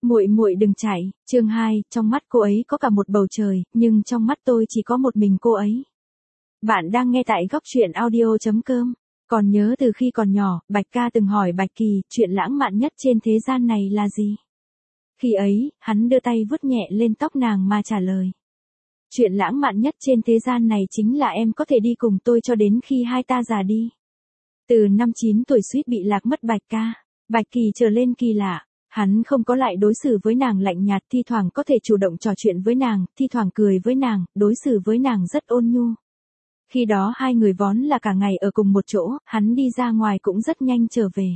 Muội muội đừng chạy, chương 2, trong mắt cô ấy có cả một bầu trời, nhưng trong mắt tôi chỉ có một mình cô ấy. Bạn đang nghe tại góc truyện audio.com. Còn nhớ từ khi còn nhỏ, Bạch Ca từng hỏi Bạch Kỳ, chuyện lãng mạn nhất trên thế gian này là gì? Khi ấy, hắn đưa tay vuốt nhẹ lên tóc nàng mà trả lời. Chuyện lãng mạn nhất trên thế gian này chính là em có thể đi cùng tôi cho đến khi hai ta già đi. Từ năm 9 tuổi suýt bị lạc mất Bạch Ca, Bạch Kỳ trở lên kỳ lạ. Hắn không có lại đối xử với nàng lạnh nhạt, thi thoảng có thể chủ động trò chuyện với nàng, thi thoảng cười với nàng, đối xử với nàng rất ôn nhu. Khi đó hai người vốn là cả ngày ở cùng một chỗ, hắn đi ra ngoài cũng rất nhanh trở về.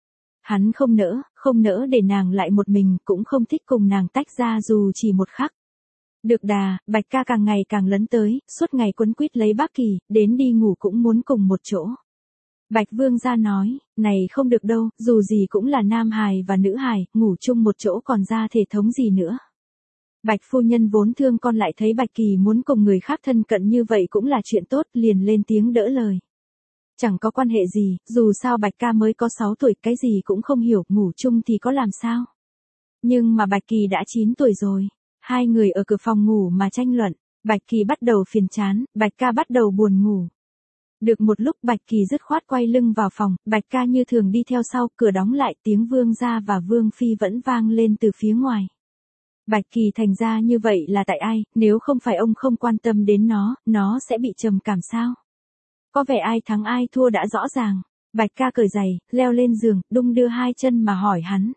Hắn không nỡ để nàng lại một mình, cũng không thích cùng nàng tách ra dù chỉ một khắc. Được đà, Bạch Ca càng ngày càng lấn tới, suốt ngày quấn quýt lấy Bác Kỳ, đến đi ngủ cũng muốn cùng một chỗ. Bạch Vương gia nói, này không được đâu, dù gì cũng là nam hài và nữ hài, ngủ chung một chỗ còn ra thể thống gì nữa. Bạch phu nhân vốn thương con lại thấy Bạch Kỳ muốn cùng người khác thân cận như vậy cũng là chuyện tốt, liền lên tiếng đỡ lời. Chẳng có quan hệ gì, dù sao Bạch Ca mới có 6 tuổi, cái gì cũng không hiểu, ngủ chung thì có làm sao. Nhưng mà Bạch Kỳ đã 9 tuổi rồi, hai người ở cửa phòng ngủ mà tranh luận, Bạch Kỳ bắt đầu phiền chán, Bạch Ca bắt đầu buồn ngủ. Được một lúc Bạch Kỳ dứt khoát quay lưng vào phòng, Bạch Ca như thường đi theo sau, cửa đóng lại, tiếng Vương gia và Vương phi vẫn vang lên từ phía ngoài. Bạch Kỳ thành ra như vậy là tại ai, nếu không phải ông không quan tâm đến nó sẽ bị trầm cảm sao? Có vẻ ai thắng ai thua đã rõ ràng. Bạch Ca cởi giày, leo lên giường, đung đưa hai chân mà hỏi hắn.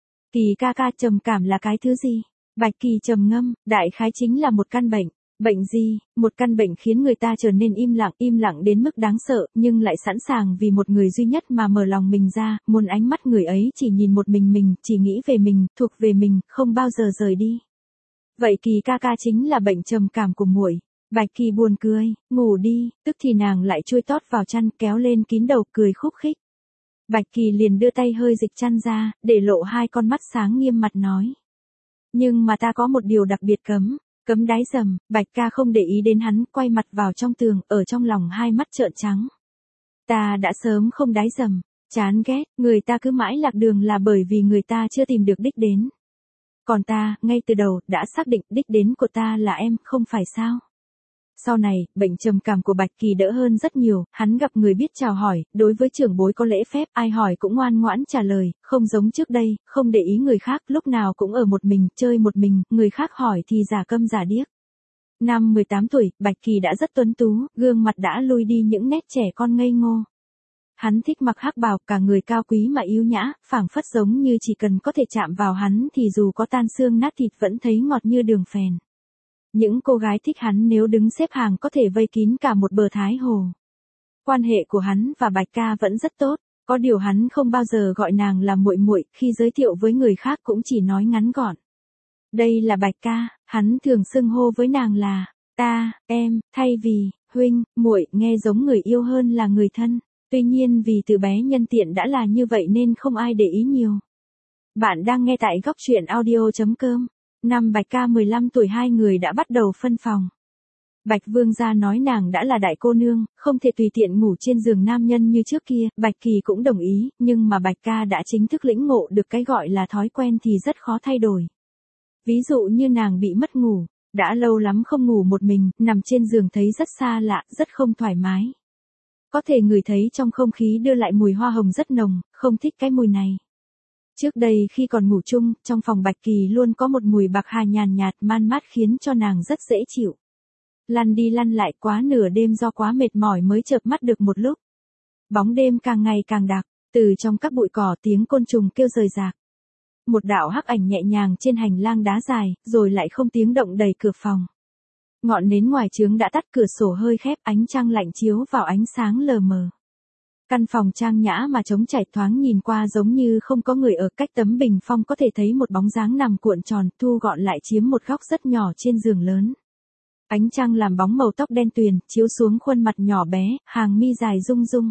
Kỳ ca ca, trầm cảm là cái thứ gì? Bạch Kỳ trầm ngâm, đại khái chính là một căn bệnh. Bệnh gì? Một căn bệnh khiến người ta trở nên im lặng đến mức đáng sợ, nhưng lại sẵn sàng vì một người duy nhất mà mở lòng mình ra, muốn ánh mắt người ấy chỉ nhìn một mình, chỉ nghĩ về mình, thuộc về mình, không bao giờ rời đi. Vậy Kỳ ca ca chính là bệnh trầm cảm của muội. Bạch Kỳ buồn cười, ngủ đi, tức thì nàng lại chui tót vào chăn, kéo lên kín đầu, cười khúc khích. Bạch Kỳ liền đưa tay hơi dịch chăn ra, để lộ hai con mắt sáng nghiêm mặt nói. Nhưng mà ta có một điều đặc biệt cấm đái dầm. Bạch Ca không để ý đến hắn, quay mặt vào trong tường, ở trong lòng hai mắt trợn trắng. Ta đã sớm không đái dầm, chán ghét, người ta cứ mãi lạc đường là bởi vì người ta chưa tìm được đích đến. Còn ta, ngay từ đầu, đã xác định đích đến của ta là em, không phải sao? Sau này, bệnh trầm cảm của Bạch Kỳ đỡ hơn rất nhiều, hắn gặp người biết chào hỏi, đối với trưởng bối có lễ phép, ai hỏi cũng ngoan ngoãn trả lời, không giống trước đây, không để ý người khác, lúc nào cũng ở một mình, chơi một mình, người khác hỏi thì giả câm giả điếc. Năm 18 tuổi, Bạch Kỳ đã rất tuấn tú, gương mặt đã lui đi những nét trẻ con ngây ngô. Hắn thích mặc hắc bào, cả người cao quý mà yếu nhã, phảng phất giống như chỉ cần có thể chạm vào hắn thì dù có tan xương nát thịt vẫn thấy ngọt như đường phèn. Những cô gái thích hắn nếu đứng xếp hàng có thể vây kín cả một bờ Thái Hồ. Quan hệ của hắn và Bạch Ca vẫn rất tốt, có điều hắn không bao giờ gọi nàng là muội muội, khi giới thiệu với người khác cũng chỉ nói ngắn gọn. Đây là Bạch Ca, hắn thường xưng hô với nàng là ta, em, thay vì huynh, muội, nghe giống người yêu hơn là người thân. Tuy nhiên vì từ bé nhân tiện đã là như vậy nên không ai để ý nhiều. Bạn đang nghe tại góc truyện audio.com. Năm Bạch Ca 15 tuổi hai người đã bắt đầu phân phòng. Bạch Vương gia nói nàng đã là đại cô nương, không thể tùy tiện ngủ trên giường nam nhân như trước kia, Bạch Kỳ cũng đồng ý, nhưng mà Bạch Ca đã chính thức lĩnh ngộ được cái gọi là thói quen thì rất khó thay đổi. Ví dụ như nàng bị mất ngủ, đã lâu lắm không ngủ một mình, nằm trên giường thấy rất xa lạ, rất không thoải mái. Có thể ngửi thấy trong không khí đưa lại mùi hoa hồng rất nồng, không thích cái mùi này. Trước đây khi còn ngủ chung, trong phòng Bạch Kỳ luôn có một mùi bạc hà nhàn nhạt man mát khiến cho nàng rất dễ chịu. Lăn đi lăn lại quá nửa đêm do quá mệt mỏi mới chợp mắt được một lúc. Bóng đêm càng ngày càng đặc, từ trong các bụi cỏ tiếng côn trùng kêu rời rạc. Một đạo hắc ảnh nhẹ nhàng trên hành lang đá dài, rồi lại không tiếng động đẩy cửa phòng. Ngọn nến ngoài trướng đã tắt, cửa sổ hơi khép, ánh trăng lạnh chiếu vào ánh sáng lờ mờ. Căn phòng trang nhã mà trống trải, thoáng nhìn qua giống như không có người ở, cách tấm bình phong có thể thấy một bóng dáng nằm cuộn tròn, thu gọn lại chiếm một góc rất nhỏ trên giường lớn. Ánh trăng làm bóng màu tóc đen tuyền, chiếu xuống khuôn mặt nhỏ bé, hàng mi dài rung rung.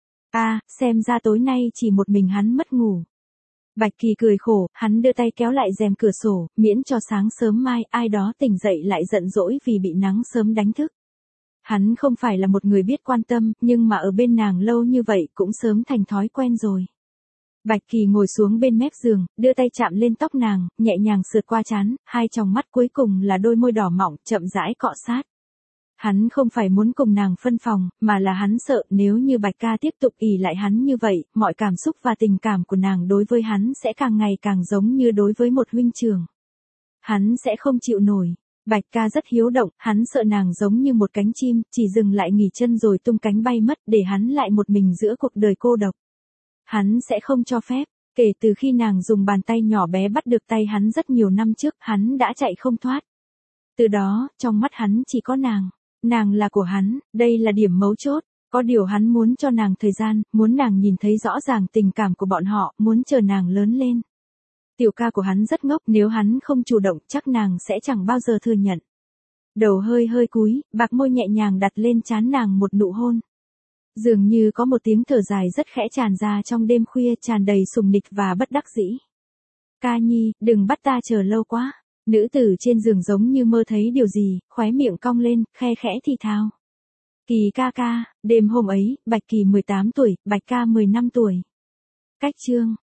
Xem ra tối nay chỉ một mình hắn mất ngủ. Bạch Kỳ cười khổ, hắn đưa tay kéo lại rèm cửa sổ, miễn cho sáng sớm mai ai đó tỉnh dậy lại giận dỗi vì bị nắng sớm đánh thức. Hắn không phải là một người biết quan tâm, nhưng mà ở bên nàng lâu như vậy cũng sớm thành thói quen rồi. Bạch Kỳ ngồi xuống bên mép giường, đưa tay chạm lên tóc nàng, nhẹ nhàng sượt qua trán, hai tròng mắt cuối cùng là đôi môi đỏ mọng, chậm rãi cọ sát. Hắn không phải muốn cùng nàng phân phòng, mà là hắn sợ nếu như Bạch ca tiếp tục ỷ lại hắn như vậy, mọi cảm xúc và tình cảm của nàng đối với hắn sẽ càng ngày càng giống như đối với một huynh trưởng. Hắn sẽ không chịu nổi. Bạch ca rất hiếu động, hắn sợ nàng giống như một cánh chim, chỉ dừng lại nghỉ chân rồi tung cánh bay mất để hắn lại một mình giữa cuộc đời cô độc. Hắn sẽ không cho phép. Kể từ khi nàng dùng bàn tay nhỏ bé bắt được tay hắn rất nhiều năm trước, hắn đã chạy không thoát. Từ đó, trong mắt hắn chỉ có nàng. Nàng là của hắn, đây là điểm mấu chốt. Có điều hắn muốn cho nàng thời gian, muốn nàng nhìn thấy rõ ràng tình cảm của bọn họ, muốn chờ nàng lớn lên. Tiểu ca của hắn rất ngốc, nếu hắn không chủ động chắc nàng sẽ chẳng bao giờ thừa nhận. Đầu hơi hơi cúi, bạc môi nhẹ nhàng đặt lên trán nàng một nụ hôn. Dường như có một tiếng thở dài rất khẽ tràn ra trong đêm khuya, tràn đầy sùng nịch và bất đắc dĩ. Ca nhi, đừng bắt ta chờ lâu quá. Nữ tử trên giường giống như mơ thấy điều gì, khóe miệng cong lên, khe khẽ thì thào. Kỳ ca ca, đêm hôm ấy, Bạch Kỳ 18 tuổi, Bạch ca 15 tuổi. Cách chương.